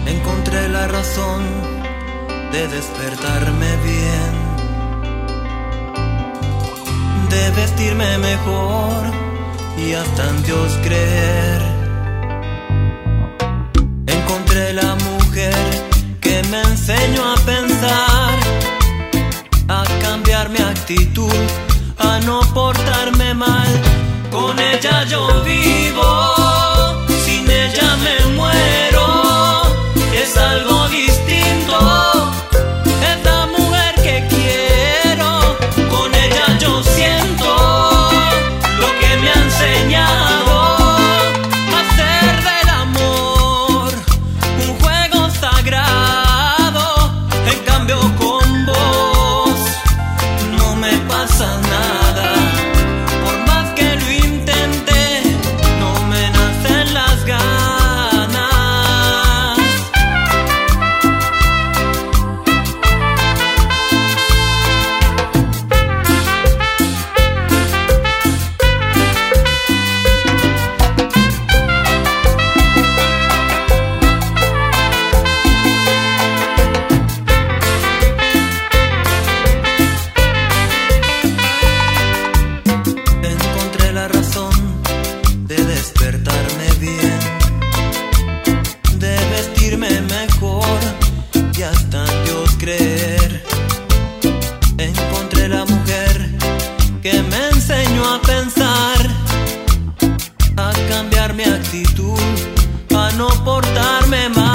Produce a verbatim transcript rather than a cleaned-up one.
Encontré la razón de despertarme bien, de vestirme mejor y hasta en Dios creer. Encontré la mujer que me enseñó a pensar, a cambiar mi actitud, a no portarme mal. Con ella yo vivo, sin ella me muero. Es algo distinto, es la mujer que quiero. Con ella yo siento lo que me ha enseñado a hacer del amor un juego sagrado. En cambio con vos no me pasa nada. Por más que lo intente, no me nacen las ganas. Encontré la razón de despertarme bien, de vestirme mejor y hasta en Dios creer. Encontré la mujer que me enseñó a pensar, a cambiar mi actitud, a no portarme mal.